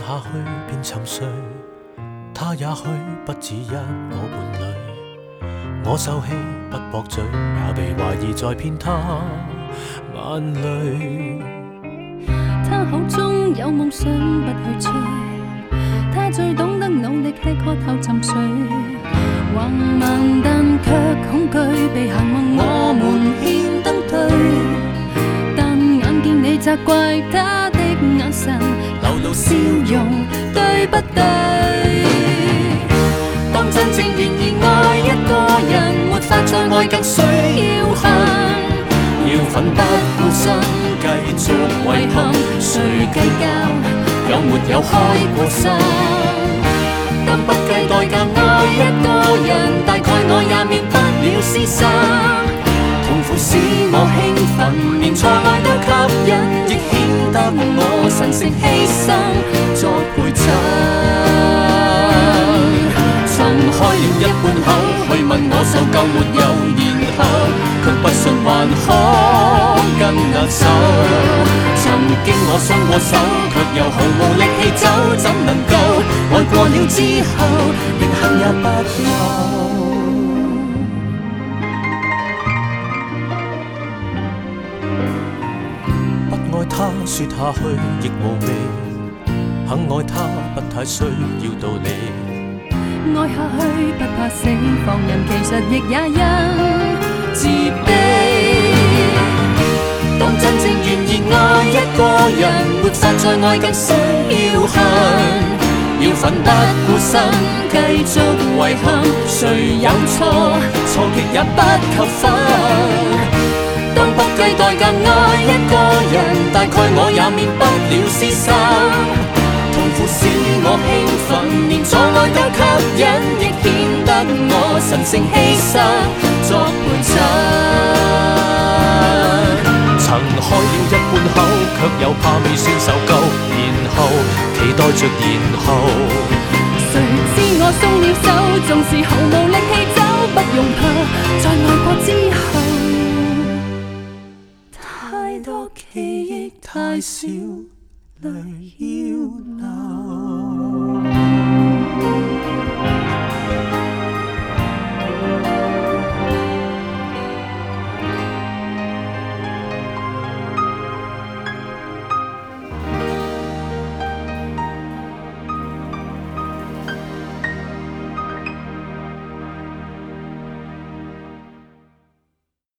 下去便沉睡，他也許不止一我伴侶。我受氣不駁嘴，也被懷疑在騙他眼淚。 他口中有夢想不去追，他最懂得努力吃喝後沉睡。橫蠻但卻恐懼被行橫我們獻燈對，但眼見你責怪他的眼神流露笑容，對不對？當真正願意愛一個人，沒法再愛更需要恨，要奮不顧身繼續遺憾，誰計較有沒有開過心？當不計代價愛一個人，大概我也免不了廝殺。痛苦使我興奮，連錯愛都吸引，亦顯得我神聖犧牲作陪襯。撐開了一半口，去問我受夠沒有，然後卻不信還可跟握手。曾經我鬆過手，卻又毫無力氣走，怎能夠愛過了之後，連恨也不夠？ 不愛他說下去亦無味，肯愛他不太需要道理。 愛下去不怕死，放任其實亦也因自卑。當真正願意愛一個人，沒法再愛更需要恨，要奮不顧身繼續遺憾，誰有錯，錯極也不扣分。當不計代價愛一個人，大概我也免不了廝殺。痛苦使我興奮，連錯愛都吸引，亦顯得我神聖犧牲作陪襯。 曾開了一半口，卻又怕未算受夠，然後期待着然後。 誰知我鬆了手，縱是毫無力氣走，不用怕，在愛過之後，太多記憶太少，淚要流。